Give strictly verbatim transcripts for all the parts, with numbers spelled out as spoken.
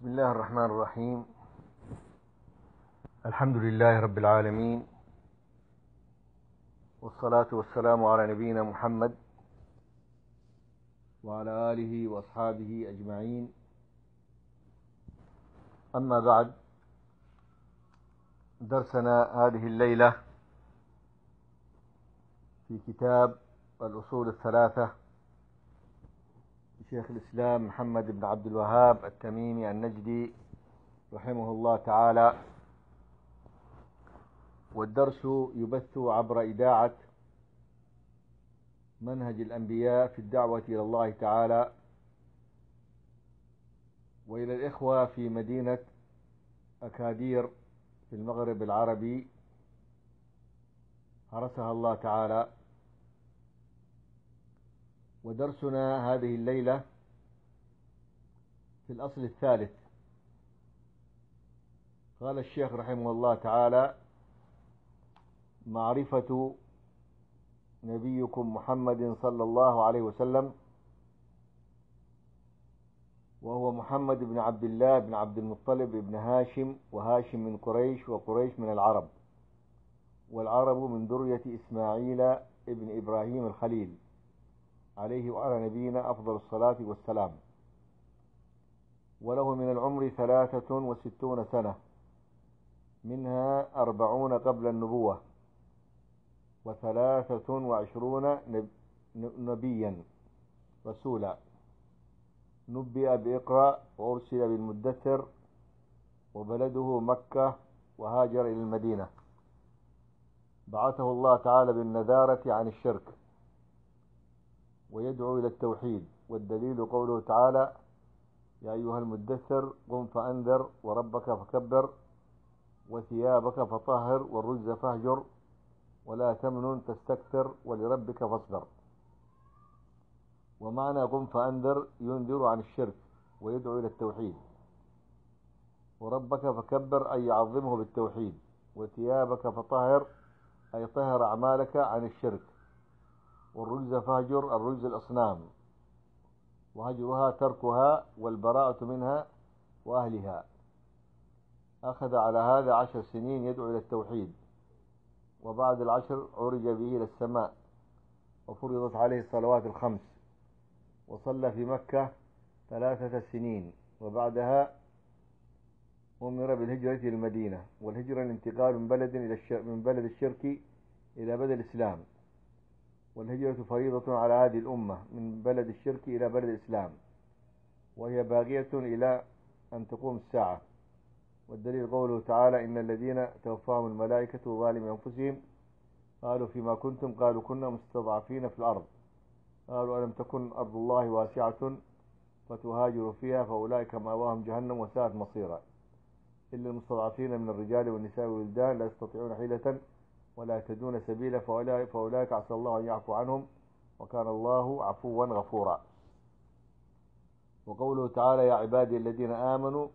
بسم الله الرحمن الرحيم. الحمد لله رب العالمين، والصلاة والسلام على نبينا محمد وعلى آله وأصحابه أجمعين. أما بعد، درسنا هذه الليلة في كتاب الأصول الثلاثة لشيخ الإسلام محمد بن عبد الوهاب التميمي النجدي رحمه الله تعالى، والدرس يبث عبر إذاعة منهج الأنبياء في الدعوة إلى الله تعالى، وإلى الإخوة في مدينة أكادير في المغرب العربي حرسها الله تعالى. ودرسنا هذه الليلة في الأصل الثالث. قال الشيخ رحمه الله تعالى: معرفة نبيكم محمد صلى الله عليه وسلم، وهو محمد بن عبد الله بن عبد المطلب بن هاشم، وهاشم من قريش، وقريش من العرب، والعرب من ذرية إسماعيل ابن إبراهيم الخليل عليه وعلى نبينا أفضل الصلاة والسلام. وله من العمر ثلاثة وستون سنة، منها أربعون قبل النبوة، وثلاثة وعشرون نبيا رسولا، نبئ بإقرأ وأرسل بالمدثر، وبلده مكة، وهاجر إلى المدينة. بعثه الله تعالى بالنذارة عن الشرك ويدعو إلى التوحيد. والدليل قوله تعالى: يا أيها المدثر قم فأنذر وربك فكبر وثيابك فطهر والرجز فاهجر ولا تمنن تستكثر ولربك فاصبر. ومعنى قم فأنذر ينذر عن الشرك ويدعو إلى التوحيد، وربك فكبر أي يعظمه بالتوحيد، وثيابك فطهر أي طهر أعمالك عن الشرك، والرجز فاهجر الرجز الأصنام، وهجرها تركها والبراءة منها وأهلها. أخذ على هذا عشر سنين يدعو إلى التوحيد، وبعد العشر عرج به إلى السماء، وفرضت عليه الصلوات الخمس، وصلى في مكة ثلاثة سنين، وبعدها أمر بالهجرة إلى المدينة. والهجرة الانتقال من بلد إلى الشرك من بلد الشرك إلى بلد الإسلام، والهجرة فريضة على هذه الأمة من بلد الشرك إلى بلد الإسلام، وهي باقية إلى أن تقوم الساعة. والدليل قوله تعالى: إن الذين توفاهم الملائكة ظالمي أنفسهم قالوا فيما كنتم قالوا كنا مستضعفين في الأرض قالوا ألم تكن أرض الله واسعة فتهاجروا فيها فأولئك مأواهم جهنم وساءت مصيرا إلا المستضعفين من الرجال والنساء والولدان لا يستطيعون حيلة ولا يهتدون سبيلا فأولئك عسى الله أن يعفو عنهم وكان الله عفوا غفورا. وقوله تعالى: يا عبادي الذين آمنوا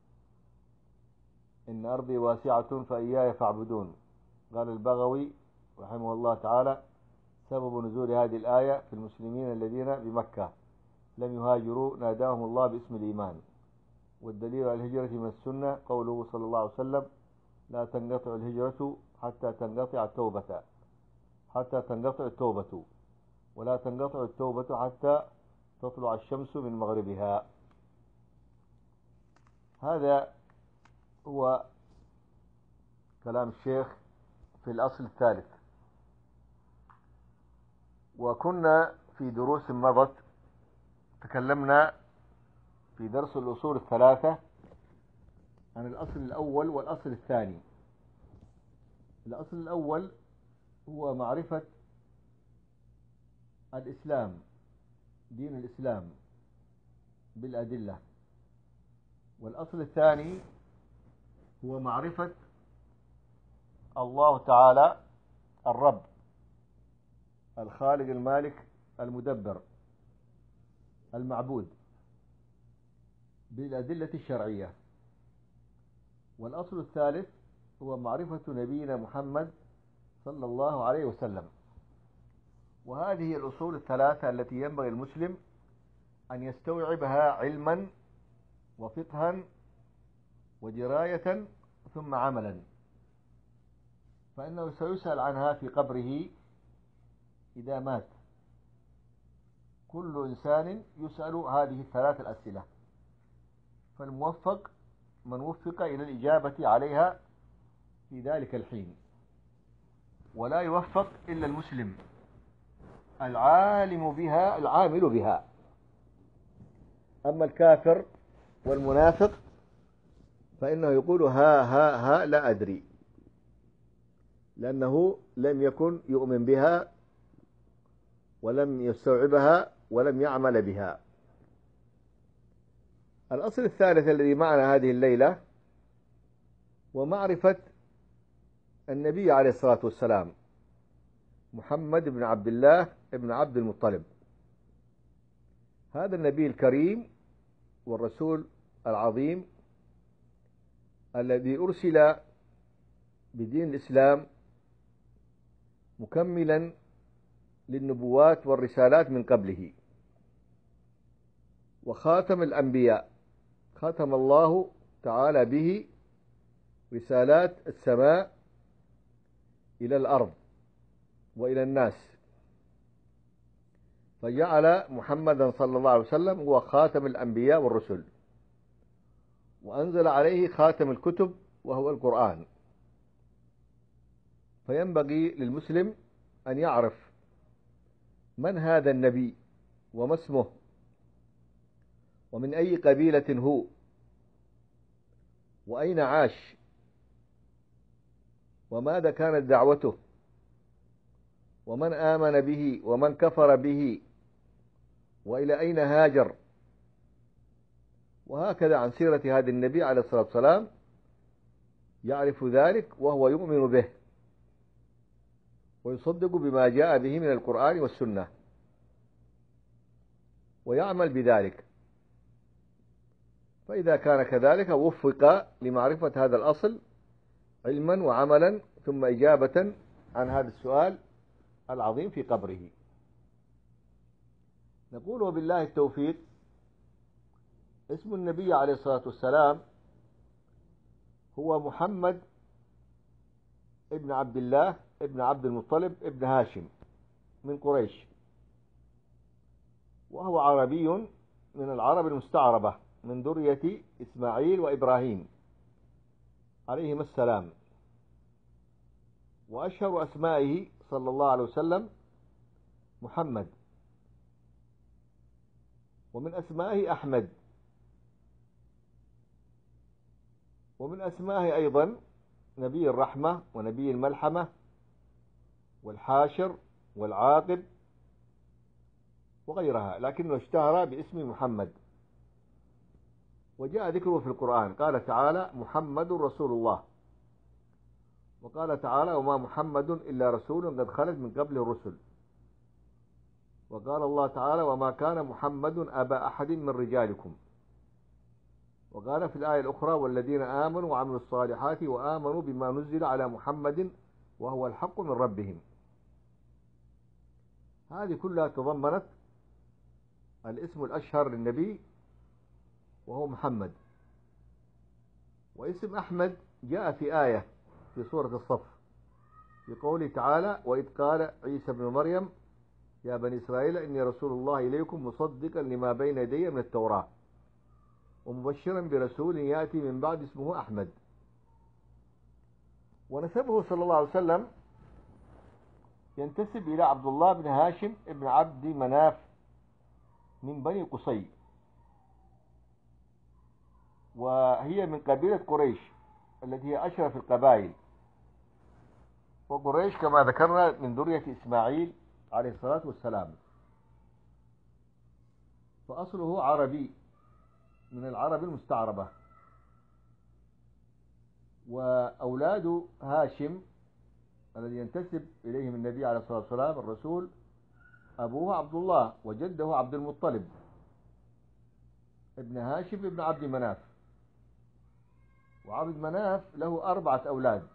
إن أرضي واسعة فإياي فاعبدون. قال البغوي رحمه الله تعالى: سبب نزول هذه الآية في المسلمين الذين بمكة لم يهاجروا ناداهم الله باسم الإيمان. والدليل على الهجرة من السنة قوله صلى الله عليه وسلم: لا تنقطع الهجرة حتى تنقطع التوبة حتى تنقطع التوبة ولا تنقطع التوبة حتى تطلع الشمس من مغربها. هذا هو كلام الشيخ في الأصل الثالث. وكنا في دروس مضت تكلمنا في درس الأصول الثلاثة عن الأصل الأول والأصل الثاني. الأصل الأول هو معرفة الإسلام، دين الإسلام بالأدلة. والأصل الثاني هو معرفة الله تعالى الرب الخالق المالك المدبر المعبود بالأدلة الشرعية. والأصل الثالث هو معرفة نبينا محمد صلى الله عليه وسلم. وهذه هي الأصول الثلاثة التي ينبغي المسلم أن يستوعبها علما وفقها ودراية ثم عملا، فإنه سيسأل عنها في قبره إذا مات. كل إنسان يسأل هذه الثلاث الأسئلة، فالموفق من وفق إلى الإجابة عليها في ذلك الحين، ولا يوفق إلا المسلم العالم بها العامل بها. أما الكافر والمنافق فإنه يقول ها ها ها لا أدري، لأنه لم يكن يؤمن بها ولم يستوعبها ولم يعمل بها. الأصل الثالث الذي معنا هذه الليلة ومعرفة النبي عليه الصلاة والسلام محمد بن عبد الله بن عبد المطلب، هذا النبي الكريم والرسول العظيم الذي أرسل بدين الإسلام مكملا للنبوات والرسالات من قبله، وخاتم الأنبياء، ختم الله تعالى به رسالات السماء إلى الأرض وإلى الناس، فجعل محمدا صلى الله عليه وسلم هو خاتم الأنبياء والرسل، وأنزل عليه خاتم الكتب وهو القرآن. فينبغي للمسلم أن يعرف من هذا النبي وما اسمه ومن أي قبيلة هو وأين عاش وماذا كانت دعوته ومن آمن به ومن كفر به وإلى أين هاجر، وهكذا عن سيرة هذا النبي عليه الصلاة والسلام يعرف ذلك وهو يؤمن به ويصدق بما جاء به من القرآن والسنة ويعمل بذلك. فإذا كان كذلك وفق لمعرفة هذا الأصل علما وعملا ثم إجابة عن هذا السؤال العظيم في قبره. نقول وبالله التوفيق. اسم النبي عليه الصلاة والسلام هو محمد ابن عبد الله ابن عبد المطلب ابن هاشم من قريش، وهو عربي من العرب المستعربة من ذرية إسماعيل وإبراهيم عليهما السلام. وأشهر أسمائه صلى الله عليه وسلم محمد، ومن أسمائه أحمد، ومن أسمائه أيضا نبي الرحمة ونبي الملحمة والحاشر والعاقب وغيرها، لكنه اشتهر باسم محمد. وجاء ذكره في القرآن، قال تعالى محمد رسول الله، وقال تعالى وما محمد إلا رسول قد خلت من قبله الرسل، وقال الله تعالى وما كان محمد أبا أحد من رجالكم، وقال في الآية الأخرى والذين آمنوا وعملوا الصالحات وآمنوا بما نزل على محمد وهو الحق من ربهم. هذه كلها تضمنت الاسم الأشهر للنبي وهو محمد. واسم أحمد جاء في آية في سورة الصف في قوله تعالى وإذ قال عيسى بن مريم يا بني إسرائيل إني رسول الله إليكم مصدقا لما بين يدي من التوراة ومبشرا برسول يأتي من بعد اسمه أحمد. ونسبه صلى الله عليه وسلم ينتسب إلى عبد الله بن هاشم بن عبد مناف من بني قصي، وهي من قبيلة قريش التي هي أشرف القبائل. وقريش كما ذكرنا من ذرية إسماعيل عليه الصلاة والسلام، فأصله عربي من العرب المستعربة. وأولاد هاشم الذي ينتسب إليهم النبي عليه الصلاة والسلام الرسول أبوه عبد الله وجده عبد المطلب ابن هاشم ابن عبد مناف. وعبد مناف له أربعة أولاد،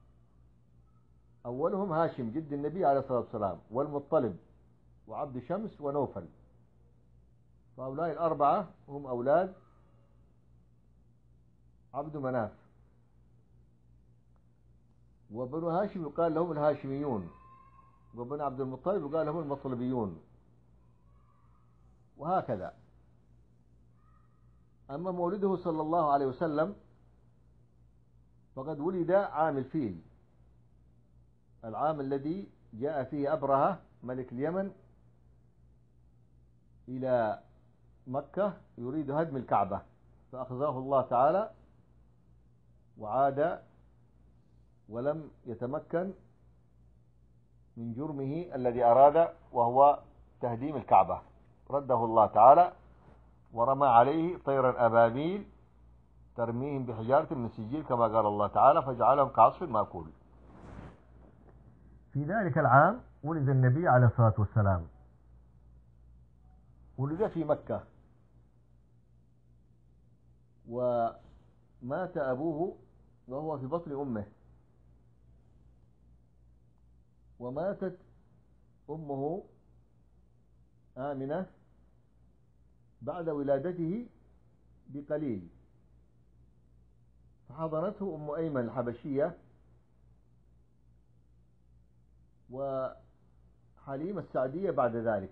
أولهم هاشم جد النبي عليه الصلاة والسلام والمطلب وعبد شمس ونوفل. فهؤلاء الأربعة هم أولاد عبد مناف. وبنو هاشم يقال لهم الهاشميون، وبنو عبد المطلب يقال لهم المطلبيون، وهكذا. أما مولده صلى الله عليه وسلم فقد ولد عام الفيل، العام الذي جاء فيه أبرهة ملك اليمن إلى مكة يريد هدم الكعبة، فأخذاه الله تعالى وعاد ولم يتمكن من جرمه الذي أراد وهو تهديم الكعبة، رده الله تعالى ورمى عليه طيرا أبابيل ترميهم بحجارة من سجيل كما قال الله تعالى فجعلهم كعصف مأكول. في ذلك العام ولد النبي عليه الصلاة والسلام، ولد في مكة، ومات أبوه وهو في بطن أمه، وماتت أمه آمنة بعد ولادته بقليل، فحضنته أم أيمن الحبشية وحليمة السعدية بعد ذلك.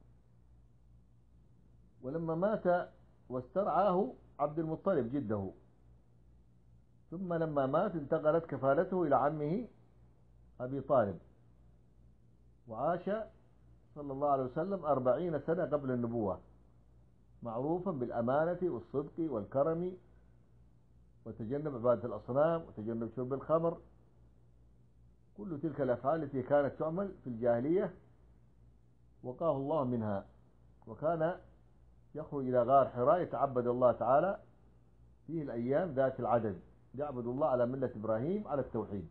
ولما مات واسترعاه عبد المطلب جده، ثم لما مات انتقلت كفالته إلى عمه أبي طالب، وعاش صلى الله عليه وسلم أربعين سنة قبل النبوة، معروفا بالأمانة والصدق والكرم، وتجنب عبادة الأصنام وتجنب شرب الخمر، كل تلك الأفعال التي كانت تعمل في الجاهلية وقاه الله منها. وكان يخرج إلى غار حراء يتعبد الله تعالى فيه الأيام ذات العدد، يعبد الله على ملة إبراهيم على التوحيد.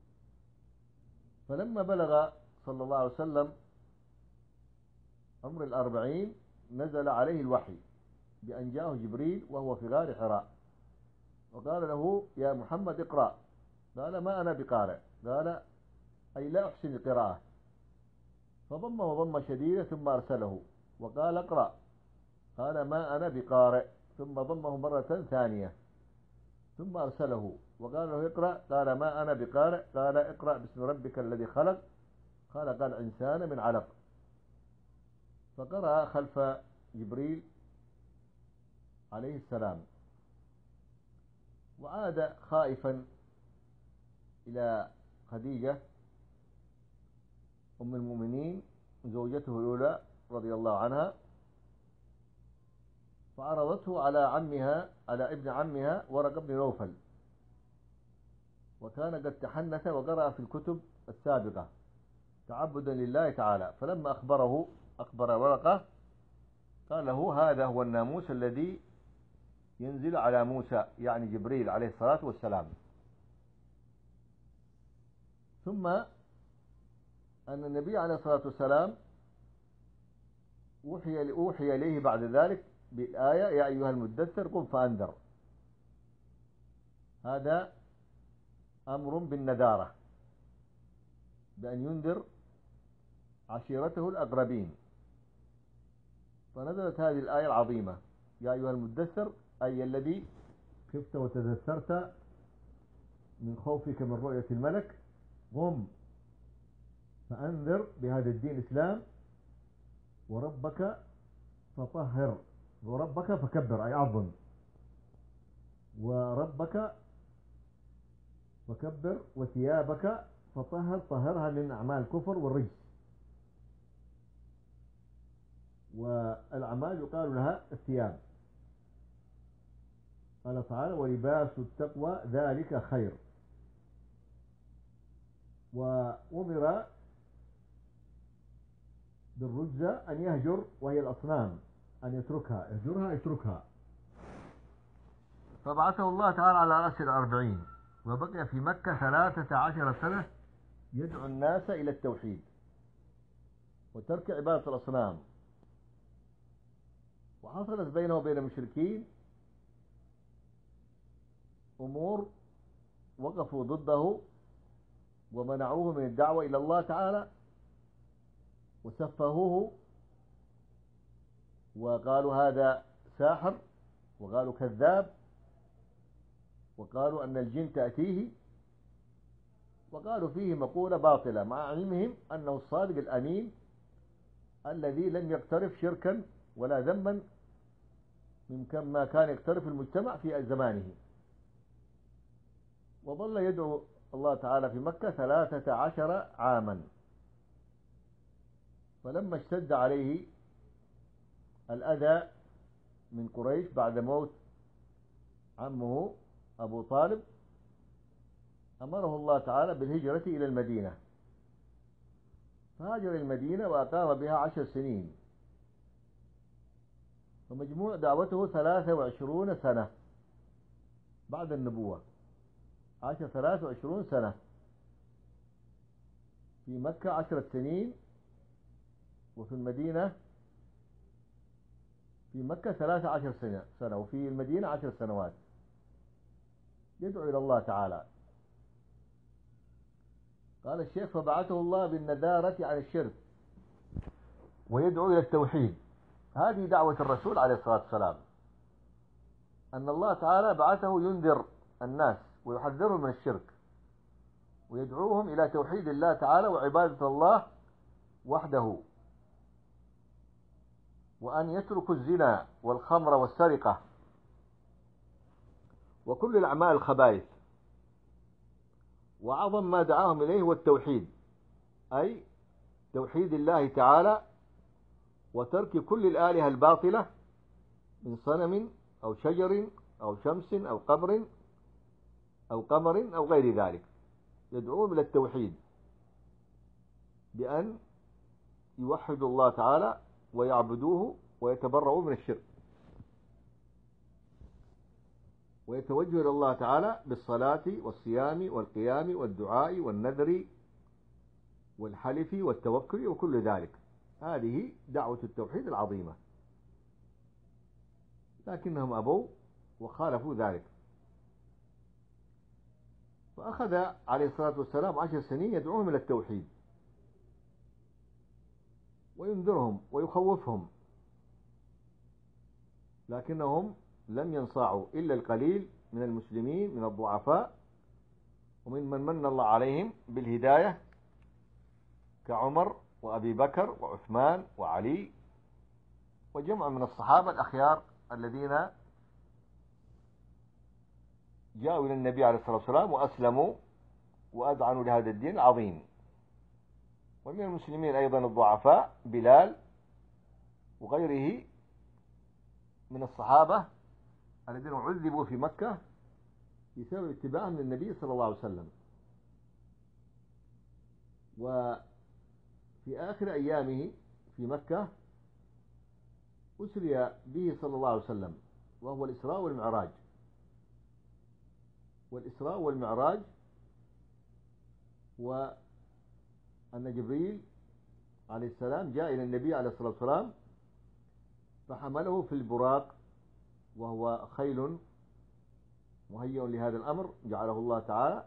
فلما بلغ صلى الله عليه وسلم عمر الأربعين نزل عليه الوحي بأن جاءه جبريل وهو في غار حراء، وقال له يا محمد اقرأ، قال ما أنا بقارئ، قال أي لا أحسن القراءة، فضم وضم شديدة ثم أرسله وقال اقرأ، قال ما أنا بقارئ، ثم ضمه مرة ثانية ثم أرسله وقال له اقرأ، قال ما أنا بقارئ، قال اقرأ باسم ربك الذي خلق خلق الإنسان من علق، فقرأ خلف جبريل عليه السلام، وعاد خائفا إلى خديجة أم المؤمنين زوجته الأولى رضي الله عنها، فعرضته على عمها على ابن عمها ورقة بن نوفل، وكان قد تحنث وقرأ في الكتب السابقة تعبدا لله تعالى. فلما أخبره أخبر ورقة قال له هذا هو الناموس الذي ينزل على موسى، يعني جبريل عليه الصلاة والسلام. ثم أن النبي عليه الصلاة والسلام أوحي أوحي إليه بعد ذلك بالآية يا أيها المدثر قم فأنذر، هذا أمر بالندارة بأن ينذر عشيرته الأقربين، فنزلت هذه الآية العظيمة يا أيها المدثر، أي الذي خفت وتدثرت من خوفك من رؤية الملك، قم فأنذر بهذا الدين الإسلام، وربك فطهر، وربك فكبر أي عظم، وربك فكبر، وثيابك فطهر طهرها من أعمال الكفر والرجس، والأعمال يقال لها الثياب. قال تعالى ولباس التقوى ذلك خير. وأمر بالرجزة أن يهجر، وهي الأصنام، أن يتركها، يهجرها يتركها. فبعثه الله تعالى على رأس الأربعين، وبقي في مكة ثلاثة عشر سنة يدعو الناس إلى التوحيد وترك عبادة الأصنام. وحصلت بينه وبين المشركين أمور وقفوا ضده ومنعوه من الدعوة إلى الله تعالى وسفهوه وقالوا هذا ساحر وقالوا كذاب، وقالوا أن الجن تأتيه، وقالوا فيه مقولة باطلة مع علمهم أنه الصادق الأمين الذي لم يقترف شركا ولا ذنبا من ما كان يقترف المجتمع في زمانه. وظل يدعو الله تعالى في مكة ثلاثة عشر عاما، فلما اشتد عليه الأذى من قريش بعد موت عمه أبو طالب، أمره الله تعالى بالهجرة إلى المدينة، فهاجر المدينة وأقام بها عشر سنين، ومجموع دعوته ثلاثة وعشرون سنة بعد النبوة، عاش ثلاثة وعشرون سنة في مكة عشرة سنين، وفي المدينة في مكة ثلاثة عشر سنة سنة وفي المدينة عشر سنوات يدعو إلى الله تعالى. قال الشيخ: فبعثه الله بالندارة عن الشرك ويدعو إلى التوحيد. هذه دعوة الرسول عليه الصلاة والسلام، أن الله تعالى بعثه ينذر الناس ويحذرهم من الشرك ويدعوهم إلى توحيد الله تعالى وعبادة الله وحده، وأن يتركوا الزنا والخمر والسرقة وكل الأعمال الخبائث. وأعظم ما دعاهم إليه هو التوحيد، أي توحيد الله تعالى وترك كل الآلهة الباطلة من صنم أو شجر أو شمس أو قبر أو قمر أو غير ذلك. يدعوهم إلى التوحيد بأن يوحدوا الله تعالى ويعبدوه ويتبرؤوا من الشرك، ويتوجه إلى الله تعالى بالصلاة والصيام والقيام والدعاء والنذر والحلف والتوكل وكل ذلك. هذه دعوة التوحيد العظيمة، لكنهم أبوا وخالفوا ذلك. فأخذ عليه الصلاة والسلام عشر سنين يدعوهم إلى التوحيد وينذرهم ويخوفهم، لكنهم لم ينصاعوا إلا القليل من المسلمين من الضعفاء ومن من من الله عليهم بالهداية كعمر وأبي بكر وعثمان وعلي وجمع من الصحابة الأخيار الذين جاءوا إلى النبي عليه الصلاة والسلام وأسلموا وأذعنوا لهذا الدين العظيم. ومن المسلمين أيضا الضعفاء بلال وغيره من الصحابة الذين عذبوا في مكة بسبب اتباعهم للنبي صلى الله عليه وسلم. وفي آخر أيامه في مكة أسري به صلى الله عليه وسلم، وهو الإسراء والمعراج. والإسراء والمعراج وأن جبريل عليه السلام جاء إلى النبي عليه الصلاة والسلام فحمله في البراق، وهو خيل مهيئ لهذا الأمر جعله الله تعالى،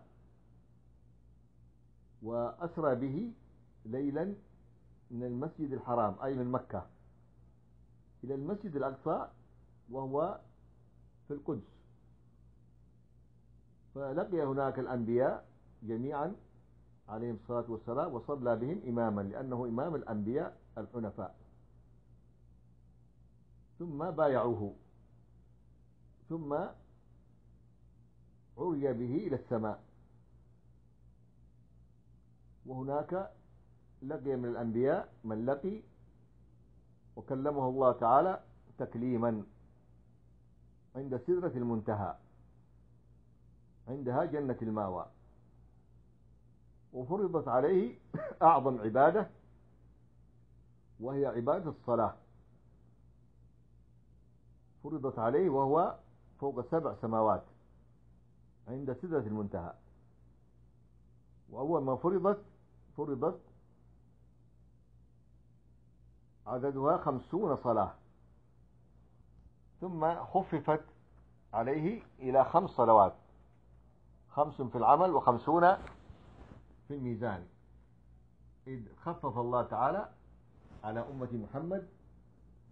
وأسرى به ليلا من المسجد الحرام أي من مكة إلى المسجد الأقصى وهو في القدس، فلقي هناك الأنبياء جميعا عليهم الصلاة والسلام وصلى بهم إماما لأنه إمام الأنبياء الحنفاء، ثم بايعوه، ثم عرج به إلى السماء، وهناك لقي من الأنبياء من لقي وكلمه الله تعالى تكليما عند سدرة المنتهى، عندها جنة المأوى، وفرضت عليه أعظم عبادة وهي عبادة الصلاة، فرضت عليه وهو فوق سبع سماوات عند سدرة المنتهى. وأول ما فرضت فرضت عددها خمسون صلاة، ثم خففت عليه إلى خمس صلوات، خمس في العمل وخمسون في الميزان، إذ خفف الله تعالى على أمة محمد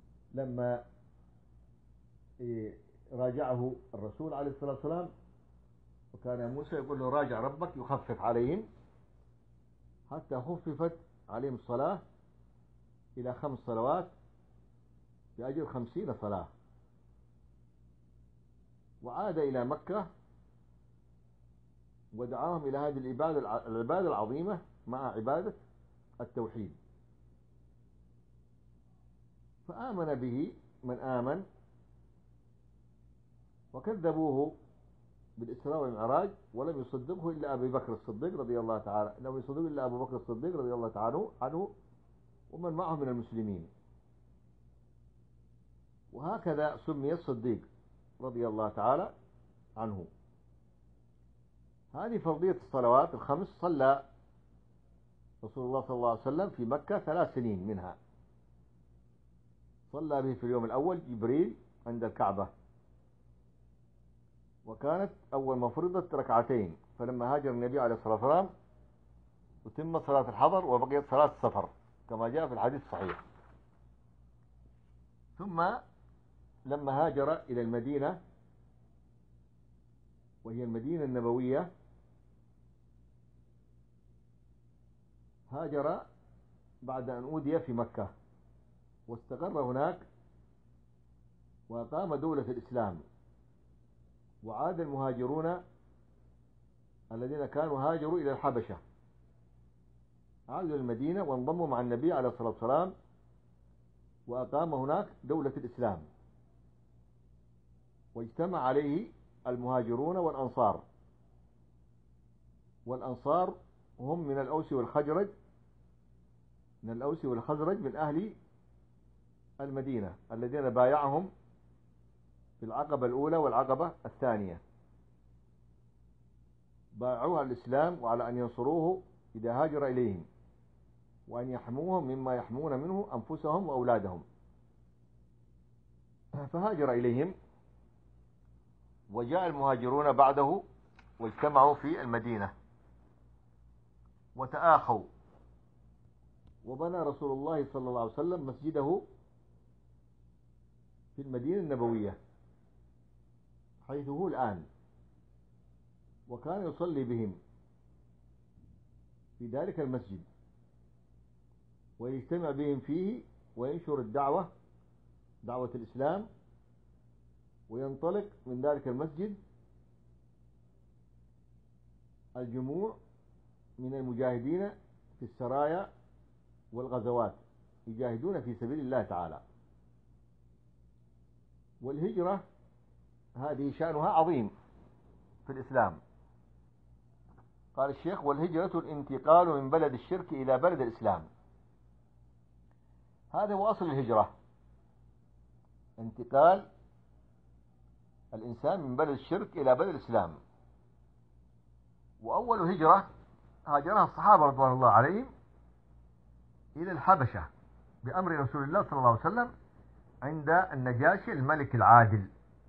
لما راجعه الرسول عليه الصلاة والسلام وكان موسى يقول له راجع ربك يخفف عليهم، حتى خففت عليهم الصلاة إلى خمس صلوات بأجر خمسين صلاة. وعاد إلى مكة ودعاهم إلى هذه العبادة العبادة العظيمة مع عبادة التوحيد. فآمن به من آمن، وكذبوه بالإسراء والمعراج ولم يصدقه إلا أبي بكر الصديق رضي الله تعالى لم يصدقه إلا أبو بكر الصديق رضي الله تعالى عنه ومن معه من المسلمين. وهكذا سمي الصديق رضي الله تعالى عنه. هذه فرضية الصلوات الخمس. صلى رسول الله صلى الله عليه وسلم في مكة ثلاث سنين منها. صلى به في اليوم الأول جبريل عند الكعبة، وكانت أول ما فرضت ركعتين، فلما هاجر النبي عليه الصلاة والسلام وتم صلاة الحضر وبقيت صلاة السفر كما جاء في الحديث الصحيح. ثم لما هاجر إلى المدينة وهي المدينة النبوية، هاجر بعد أن أودي في مكة واستقر هناك وأقام دولة الإسلام. وعاد المهاجرون الذين كانوا هاجروا إلى الحبشة عادوا المدينة وانضموا مع النبي عليه الصلاة والسلام، وأقام هناك دولة الإسلام، واجتمع عليه المهاجرون والأنصار. والأنصار هم من الأوس والخزرج من الأوس والخزرج من أهل المدينة الذين بايعهم في العقبة الأولى والعقبة الثانية، بايعوه على الإسلام وعلى أن ينصروه إذا هاجر إليهم، وأن يحموهم مما يحمون منه أنفسهم وأولادهم. فهاجر إليهم، وجاء المهاجرون بعده واجتمعوا في المدينة وتآخوا، وبنى رسول الله صلى الله عليه وسلم مسجده في المدينة النبوية حيث هو الآن، وكان يصلي بهم في ذلك المسجد ويجتمع بهم فيه وينشر الدعوة دعوة الإسلام، وينطلق من ذلك المسجد الجموع من المجاهدين في السرايا والغزوات يجاهدون في سبيل الله تعالى. والهجرة هذه شأنها عظيم في الإسلام. قال الشيخ: والهجرة الانتقال من بلد الشرك إلى بلد الإسلام. هذا هو أصل الهجرة، انتقال الإنسان من بلد الشرك إلى بلد الإسلام. وأول هجرة هاجرها الصحابة رضوان الله عليهم إلى الحبشة بأمر رسول الله صلى الله عليه وسلم عند النجاشي الملك العادل.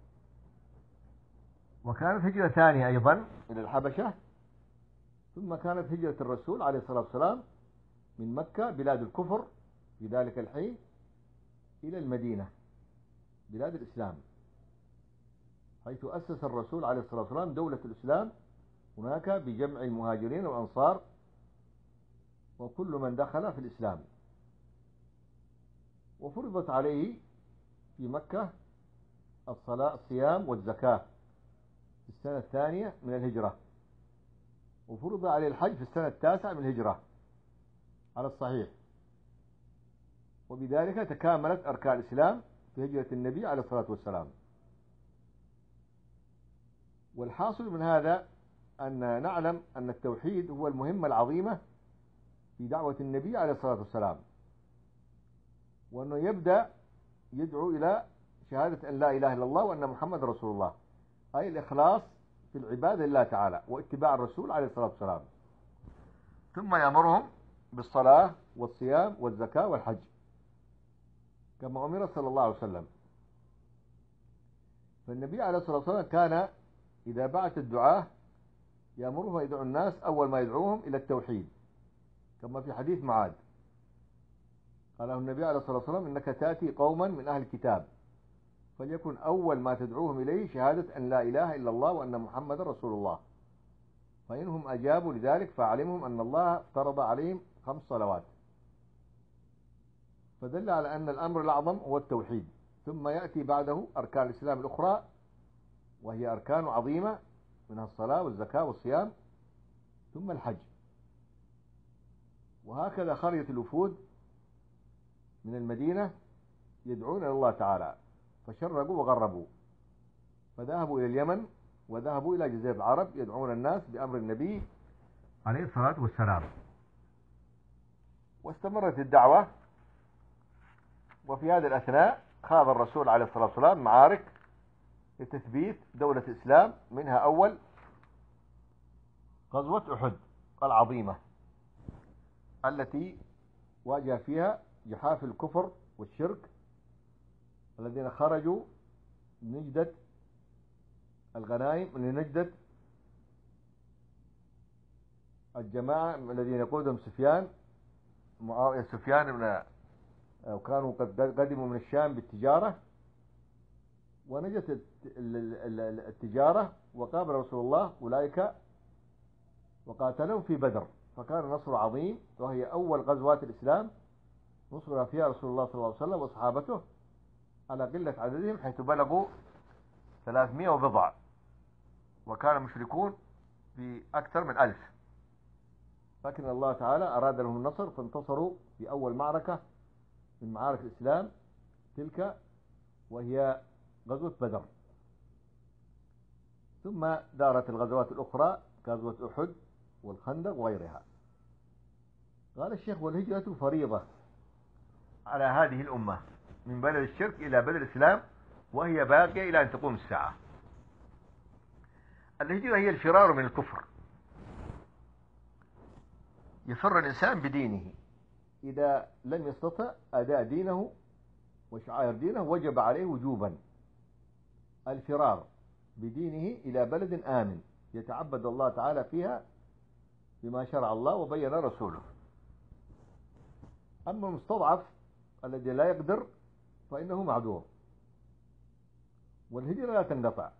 وكانت هجرة ثانية أيضا إلى الحبشة، ثم كانت هجرة الرسول عليه الصلاة والسلام من مكة بلاد الكفر في ذلك الحين إلى المدينة بلاد الإسلام، حيث أسس الرسول عليه الصلاة والسلام دولة الإسلام هناك بجمع المهاجرين والأنصار وكل من دخل في الإسلام. وفرضت عليه في مكة الصلاة الصيام والزكاة في السنة الثانية من الهجرة، وفرض عليه الحج في السنة التاسعة من الهجرة على الصحيح. وبذلك تكاملت أركان الإسلام في هجرة النبي عليه الصلاة والسلام. والحاصل من هذا أن نعلم أن التوحيد هو المهمة العظيمة في دعوة النبي عليه الصلاة والسلام، وأنه يبدأ يدعو إلى شهادة أن لا إله إلا الله وأن محمد رسول الله، أي الإخلاص في العبادة لله تعالى واتباع الرسول عليه الصلاة والسلام، ثم يأمرهم بالصلاة والصيام والزكاة والحج كما أمر صلى الله عليه وسلم. فالنبي عليه الصلاة والسلام كان إذا بعث الدعاة يأمرهم ويدعو الناس أول ما يدعوهم إلى التوحيد، كما في حديث معاذ قال النبي عليه الصلاة والسلام: إنك تأتي قوما من أهل الكتاب فليكن أول ما تدعوهم إليه شهادة أن لا إله إلا الله وأن محمد رسول الله. فإنهم أجابوا لذلك فعلمهم أن الله افترض عليهم خمس صلوات، فدل على أن الأمر الأعظم هو التوحيد، ثم يأتي بعده أركان الإسلام الأخرى وهي أركان عظيمة منها الصلاة والزكاة والصيام ثم الحج. وهكذا خرجت الوفود من المدينة يدعون إلى الله تعالى، فشرقوا وغربوا، فذهبوا إلى اليمن وذهبوا إلى جزيرة العرب يدعون الناس بأمر النبي عليه الصلاة والسلام. واستمرت الدعوة، وفي هذه الأثناء خاض الرسول عليه الصلاة والسلام معارك لتثبيت دولة الإسلام، منها أول غزوة أحد العظيمة التي واجه فيها جحافل الكفر والشرك الذين خرجوا لنجدة الغنائم، لنجدة الجماعة الذين يقودهم سفيان معاوية سفيان بن، وكانوا قد قدموا من الشام بالتجارة، ونجت التجارة وقابل رسول الله أولئك وقاتلهم في بدر، فكان نصر عظيم، وهي أول غزوات الإسلام نصر فيها رسول الله صلى الله عليه وسلم وصحابته على قلة عددهم حيث بلغوا ثلاثمائة وبضع، وكان المشركون بأكثر من ألف، لكن الله تعالى أراد لهم النصر فانتصروا في أول معركة من معارك الإسلام تلك، وهي غزوة بدر. ثم دارت الغزوات الأخرى كغزوة أحد والخندق وغيرها. قال الشيخ: والهجرة فريضة على هذه الأمة من بلد الشرك إلى بلد الإسلام، وهي باقية إلى أن تقوم الساعة. الهجرة هي الفرار من الكفر، يفر الإنسان بدينه، إذا لم يستطع أداء دينه وشعائر دينه وجب عليه وجوبا الفرار بدينه إلى بلد آمن يتعبد الله تعالى فيها بما شرع الله وبين رسوله. أما المستضعف الذي لا يقدر فإنه معذور، والهجرة لا تنقطع.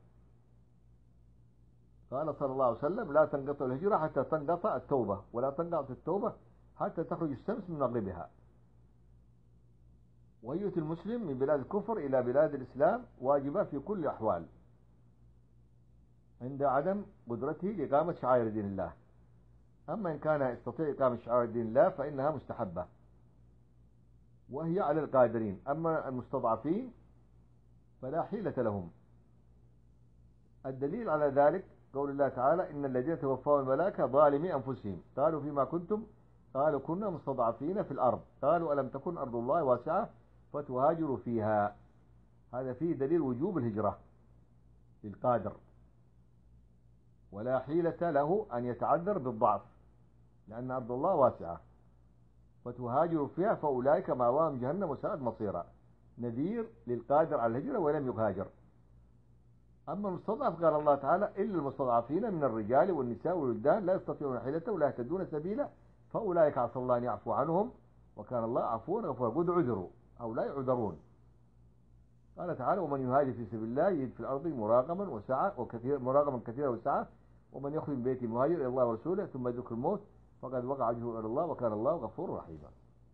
قال صلى الله عليه وسلم: لا تنقطع الهجرة حتى تنقطع التوبة، ولا تنقطع التوبة حتى تخرج الشمس من مغربها. وهجرة المسلم من بلاد الكفر إلى بلاد الإسلام واجبة في كل الأحوال عند عدم قدرته لإقامة شعائر دين الله. أما إن كان يستطيع إقامة شعائر دين الله فإنها مستحبة وهي على القادرين. أما المستضعفين فلا حيلة لهم. الدليل على ذلك قول الله تعالى: إن الذين توفاهم الملائكة ظالمي أنفسهم قالوا فيما كنتم قالوا كنا مستضعفين في الأرض قالوا ألم تكن أرض الله واسعة فتهاجروا فيها. هذا فيه دليل وجوب الهجرة للقادر، ولا حيلة له أن يتعذر بالضعف، لأن أرض الله واسعة فتهاجروا فيها فأولئك مأواهم جهنم وساءت مصيرا. نذير للقادر على الهجرة ولم يهاجر. أما المستضعف قال الله تعالى: إلا المستضعفين من الرجال والنساء والولدان لا يستطيعون حيلة ولا يهتدون سبيلا فأولئك عسى الله أن يعفو عنهم وكان الله عفوا غفورا. قد عذروا أو لا يعذرون. قال تعالى: ومن يهاجر في سبيل الله يجد في الأرض مراغما وسعة وكثير مراغما كثيرا وسعة ومن يخرج من بيته مهاجر إلى الله ورسوله ثم يدرك الموت فقد وقع أجره إلى الله وكان الله غفورا رحيما.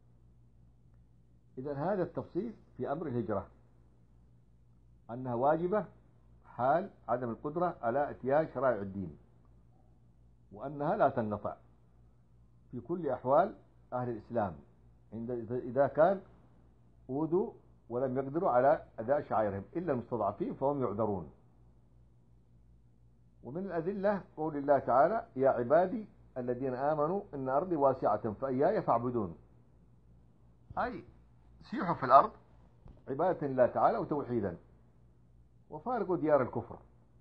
إذن هذا التفصيل في أمر الهجرة، أنها واجبة حال عدم القدرة على اتيان شرائع الدين، وأنها لا تنقطع في كل أحوال أهل الإسلام إذا كان أوذوا ولم يقدروا على أداء شعائرهم، إلا المستضعفين فهم يعذرون. ومن الأدلة قول الله تعالى: يا عبادي الذين آمنوا إن أرضي واسعة فإياي فاعبدون، أي سيحوا في الأرض عبادة لله تعالى وتوحيدا وفارقوا ديار الكفر.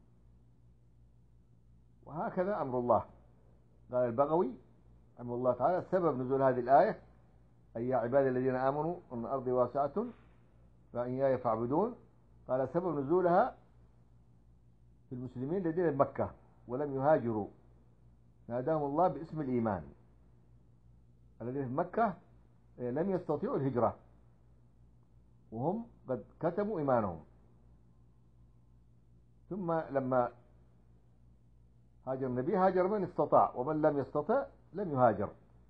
وهكذا أمر الله. قال البغوي رحمه الله تعالى: سبب نزول هذه الآية أي يا عبادي الذين آمنوا إن أرضي واسعة فإياي فاعبدون، قال سبب نزولها في المسلمين الذين في مكة ولم يهاجروا، ناداهم الله باسم الإيمان. الذين في مكة لم يستطيعوا الهجرة وهم قد كتموا إيمانهم، ثم لما هاجر النبي هاجر من استطاع، ومن لم يستطع لم يهاجر،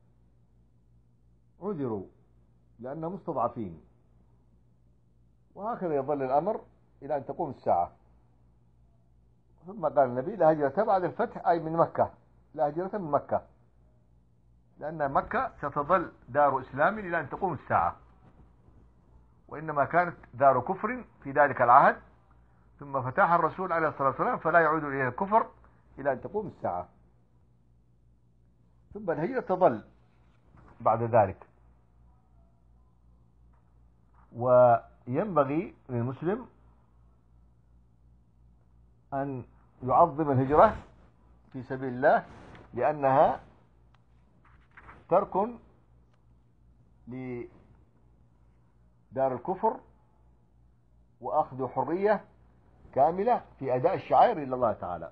عذروا لأنهم مستضعفين. وهكذا يظل الأمر إلى أن تقوم الساعة. ثم قال النبي لا هجرة بعد الفتح، أي من مكة، لا هجرة من مكة، لأن مكة ستظل دار إسلام إلى أن تقوم الساعة، وإنما كانت دار كفر في ذلك العهد، ثم فتحها الرسول عليه الصلاة والسلام فلا يعود إليه الكفر إلى أن تقوم الساعة. ثم الهجرة تظل بعد ذلك. وينبغي للمسلم أن يعظم الهجرة في سبيل الله، لأنها ترك لدار الكفر وأخذ حرية كاملة في أداء الشعائر إلى الله تعالى.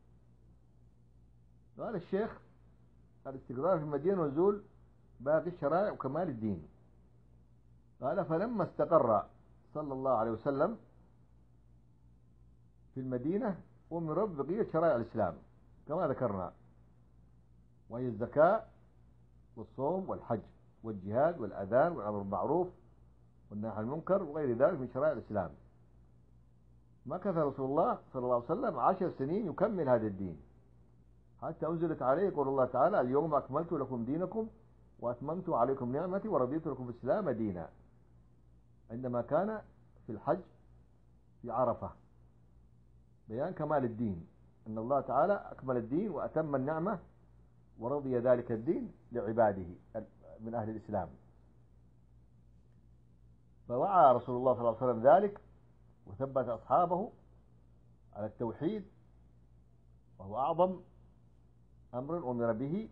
قال الشيخ الاستقرار في المدينة ونزول باقي الشرائع وكمال الدين. قال فلما استقر صلى الله عليه وسلم في المدينة أمر ببقية شرائع الإسلام كما ذكرنا، وهي الزكاة والصوم والحج والجهاد والأذان والأمر بالمعروف والنهي عن المنكر وغير ذلك من شرائع الإسلام. مكث رسول الله صلى الله عليه وسلم عشر سنين يكمل هذا الدين، حتى أنزلت عليه قول الله تعالى اليوم أكملت لكم دينكم وأتممت عليكم نعمتي ورضيت لكم الإسلام دينا، عندما كان في الحج في عرفة، بيان كمال الدين، أن الله تعالى أكمل الدين وأتم النعمة ورضي ذلك الدين لعباده من أهل الإسلام. فوعى رسول الله صلى الله عليه وسلم ذلك وثبت أصحابه على التوحيد، وهو أعظم أمر أمر به،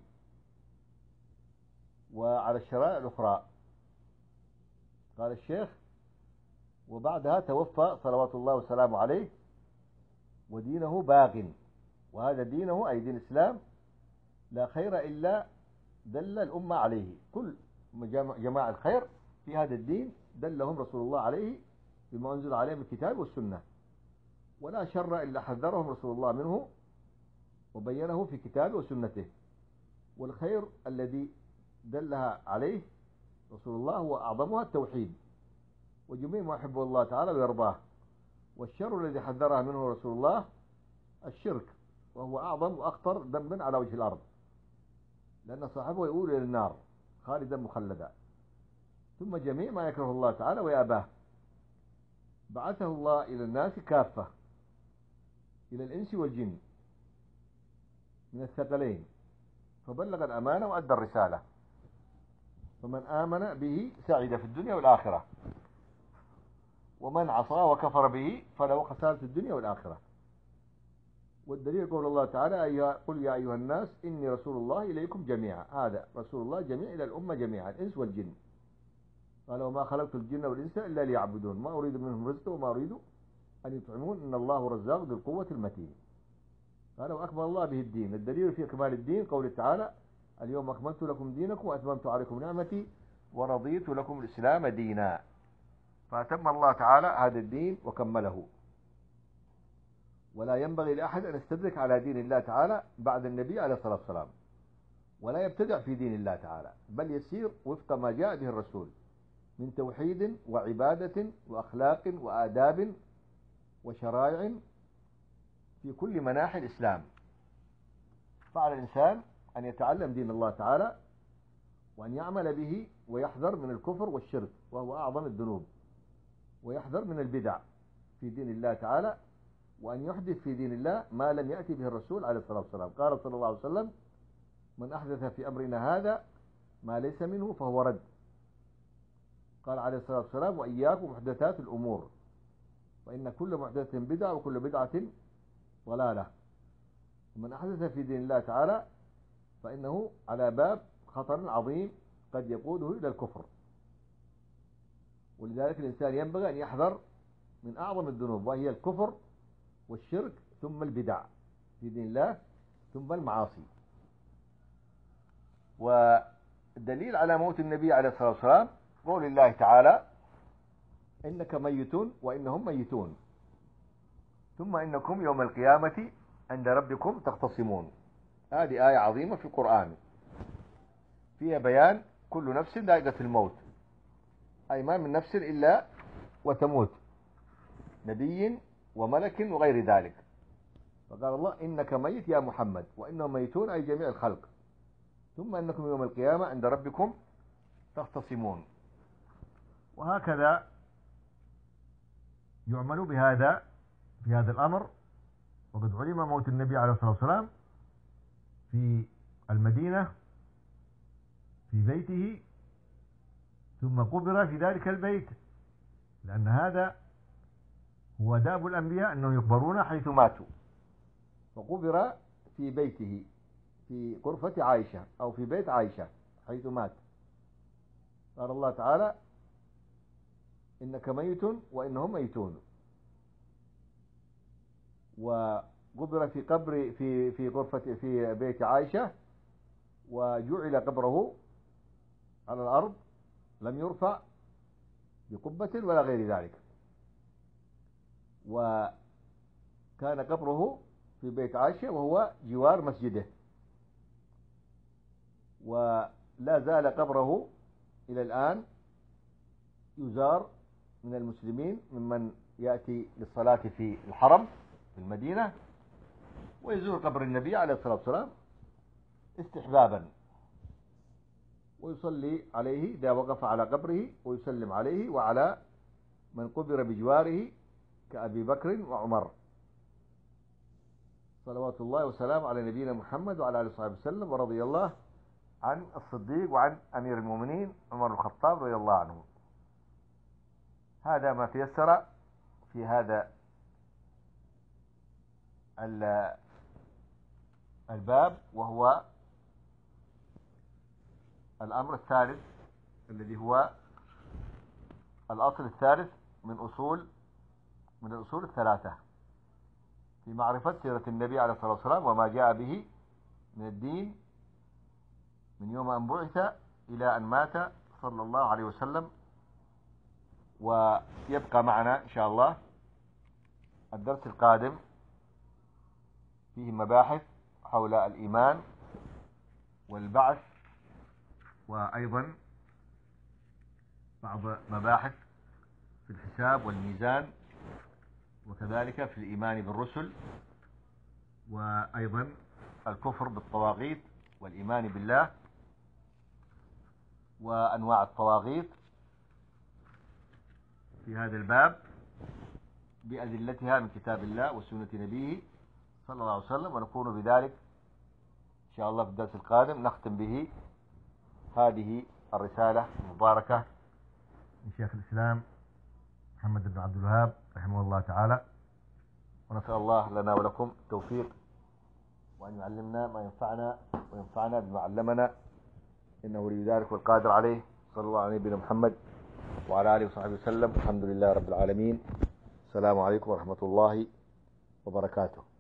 وعلى الشرائع الأخرى. قال الشيخ وبعدها توفى صلوات الله وسلامه عليه ودينه باق، وهذا دينه أي دين الإسلام لا خير إلا دل الأمة عليه، كل جماعة الخير في هذا الدين دلهم رسول الله عليه بما أنزل عليه من الكتاب والسنة، ولا شر إلا حذرهم رسول الله منه وبينه في كتابه وسنته. والخير الذي دلها عليه رسول الله هو أعظمها التوحيد وجميع ما يحبه الله تعالى ويرضاه، والشر الذي حذرها منه رسول الله الشرك، وهو أعظم وأخطر ذنب على وجه الأرض، لأن صاحبه يؤول إلى النار خالدا مخلدا. ثم جميع ما يكره الله تعالى ويأباه. بعثه الله إلى الناس كافة، إلى الإنس والجن من الثقلين، فبلغ الأمانة وأدى الرسالة، فمن آمن به سعد في الدنيا والآخرة، ومن عصى وكفر به فله خسارة الدنيا والآخرة. والدليل قول الله تعالى قل يا أيها الناس إني رسول الله إليكم جميعا، هذا رسول الله جميع إلى الأمة جميعا الإنس والجن. قال وما خلقت الجن والإنس إلا ليعبدون ما أريد منهم رزقا وما أريد أن يطعمون إن الله رزاق ذو القوة المتين. قال وأكمل الله به الدين. الدليل في كمال الدين قوله تعالى اليوم أكملت لكم دينكم وأتممت عليكم نعمتي ورضيت لكم الإسلام دينا، فأتم الله تعالى هذا الدين وكمله. ولا ينبغي لأحد أن يستدرك على دين الله تعالى بعد النبي عليه الصلاة والسلام، ولا يبتدع في دين الله تعالى، بل يسير وفق ما جاء به الرسول من توحيد وعبادة وأخلاق وآداب وشرائع في كل مناحي الإسلام. فعلى الإنسان أن يتعلم دين الله تعالى وأن يعمل به ويحذر من الكفر والشرك وهو أعظم الذنوب، ويحذر من البدع في دين الله تعالى، وأن يحدث في دين الله ما لم يأتي به الرسول عليه الصلاة والسلام. قال صلى الله عليه وسلم من أحدث في أمرنا هذا ما ليس منه فهو رد. قال عليه الصلاة والسلام وإياكم محدثات الأمور فإن كل محدثة بدعة وكل بدعة ضلالة. ومن أحدث في دين الله تعالى فإنه على باب خطر عظيم قد يقوده إلى الكفر. ولذلك الإنسان ينبغي أن يحذر من أعظم الذنوب، وهي الكفر والشرك ثم البدع في دين الله ثم المعاصي. والدليل على موت النبي عليه الصلاة والسلام قول الله تعالى إنك ميت وإنهم ميتون ثم إنكم يوم القيامة عند ربكم تختصمون. هذه آية عظيمة في القرآن فيها بيان كل نفس ذائقة الموت، أي ما من نفس إلا وتموت، نبي وملك وغير ذلك. فقال الله إنك ميت يا محمد وإنهم ميتون، أي جميع الخلق، ثم أنكم يوم القيامة عند ربكم تختصمون. وهكذا يعمل بهذا في هذا الأمر. وقد علم موت النبي عليه الصلاة والسلام في المدينة في بيته، ثم قبر في ذلك البيت، لأن هذا هو داب الأنبياء أنهم يقبرون حيث ماتوا. فقبر في بيته في غرفة عائشة أو في بيت عائشة حيث مات. قال الله تعالى إنك ميت وإنهم ميتون. وقبر في قبر في في غرفة في بيت عائشة، وجعل قبره على الأرض، لم يرفع بقبة ولا غير ذلك. وكان قبره في بيت عائشة وهو جوار مسجده، ولا زال قبره إلى الآن يزار من المسلمين ممن يأتي للصلاة في الحرم في المدينة، ويزور قبر النبي عليه الصلاة والسلام استحبابا، ويصلي عليه إذا وقف على قبره، ويسلم عليه وعلى من قبر بجواره كأبي بكر وعمر، صلوات الله وسلام على نبينا محمد وعلى آله وصحبه وسلم. ورضي الله عن الصديق وعن أمير المؤمنين عمر بن الخطاب رضي الله عنه. هذا ما تيسر في هذا الباب، وهو الأمر الثالث الذي هو الأصل الثالث من أصول من الأصول الثلاثة في معرفة سيرة النبي عليه الصلاة والسلام وما جاء به من الدين من يوم أن بعث إلى أن مات صلى الله عليه وسلم. ويبقى معنا إن شاء الله الدرس القادم فيه مباحث حول الإيمان والبعث، وأيضا بعض مباحث في الحساب والميزان، وكذلك في الإيمان بالرسل، وأيضا الكفر بالطواغيت والإيمان بالله وأنواع الطواغيت في هذا الباب بأدلتها من كتاب الله وسنة نبيه صلى الله عليه وسلم. ونكون بذلك إن شاء الله في الدرس القادم نختم به هذه الرسالة المباركة من شيخ الإسلام محمد بن عبد الوهاب رحمه الله تعالى. ونسأل الله لنا ولكم التوفيق، وأن يعلمنا ما ينفعنا وينفعنا بما علمنا، إنه ولي ذلك والقادر عليه. صلى الله على نبينا محمد وعلى آله وصحبه وسلم. الحمد لله رب العالمين. السلام عليكم ورحمة الله وبركاته.